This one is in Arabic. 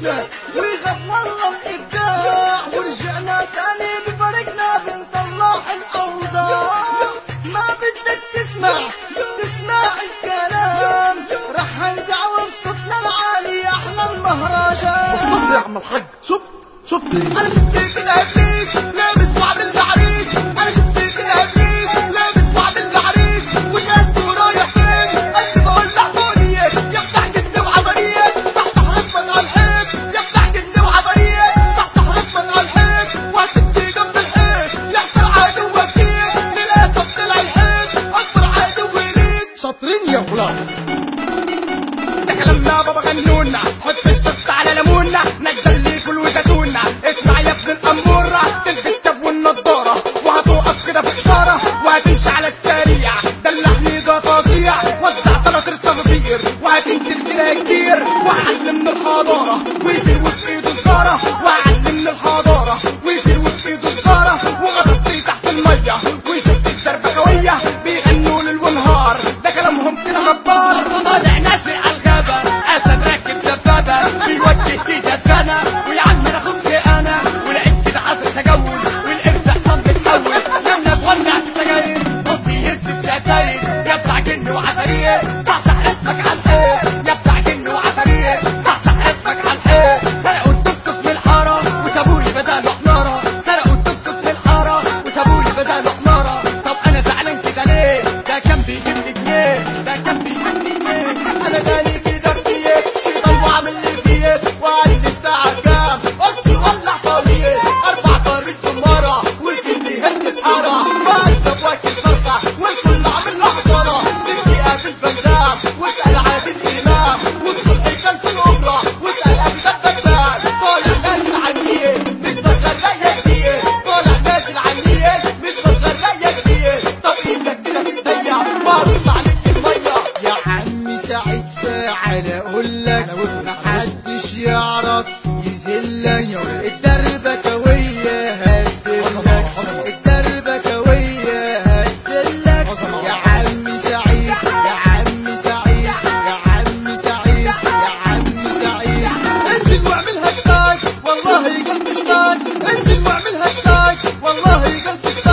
عرفنا ويغنى الله الابداع، ورجعنا تاني بفرقنا بنصلح الاوضاع. ما بدك تسمع الكلام، رح نزعو بصوتنا العالي احلى المهرجان. والله يا عم الحاج شفت انا شفت كده ابليس لابس وعد العريس، انا شفت كده ابليس لابس وعد العريس، وسالته رايح فين؟ قال لي بولع فونيات يا بتاع جن وعبريات، صحصح رسمك على الحيط يا بتاع جن وعبريات، صحصح رسمك على الحيط وهتمشي جنب الحيط، يحضر عدوك فيك للاسف طلع الحيط اكبر عدو ليك. شاطرين يا ولاد. ده كلامنا بابا غنونا، حط الشط على ليموننا، نزل لي فول وزيتونة. اسمع يا ابن الأمورة، تلبس كاب والنضارة وهتوقف كده في إشارة وهتمشي على السريع. دلعني ده فظيع، وزع 3 صفافير وهتنزل كده كبير، وهعلم من الحضارة ويفيل وفي ايده الزارة، وهعلم من الحضارة ويفيل وفي ايده الزارة، وغطستي تحت المية ويشد الدربكوية بيغنوا ليل ونهار. ده كلامهم كده غدار. طالع نازل على الغابة، أسد راكب دبابة بيوجه كده دفنة، ويا عم أنا خفت أنا ولقيت كده حصل تجول، والقرد حصان بتحول لما بولع في سجاير، قلت يهز في ستاير يا بتاع جن وعفاريت، صحصح اسمك على الحيط يا بتاع جن وعفاريت، صحصح اسمك على الحيط. سرقوا التوك توك من الحارة وسابولي بداله حمارة، سرقوا التوك توك من الحارة وسابولي بداله حمارة. طب أنا زعلان كده ليه؟ ده كان بيجيب لي جنيه، ده كان بيجيب لي جنيه. انا جاني كده فيك شيطان وعامل لي فيك، وقال لي الساعة كام؟ قلت له ولع فورية 4 طريق زمارة والفيل بيهد في حارة، وقلت واكل فرخة والكل عامل له حصارة. تجي قابل بندام واسأل عادل إمام، والصبح كان في الأوبرا واسأل أجداد بشار. طالع نازل عنيل مش بتغرق يا كتير، طالع نازل عنيل مش بتغرق يا كتير. طب ايدك كده في ايديا وارص عليك المية. يا عمي سعيد تعالى اقول لك، محدش يعرف يذلك، الدربكوية هتدلك، الدربكوية هتدلك. يا عمي سعيد يا عمي سعيد يا عمي سعيد يا عمي سعيد. انزل واعمل هاشتاج والله قلبي اشتاق، انزل واعمل هاشتاج والله قلبي اشتاق.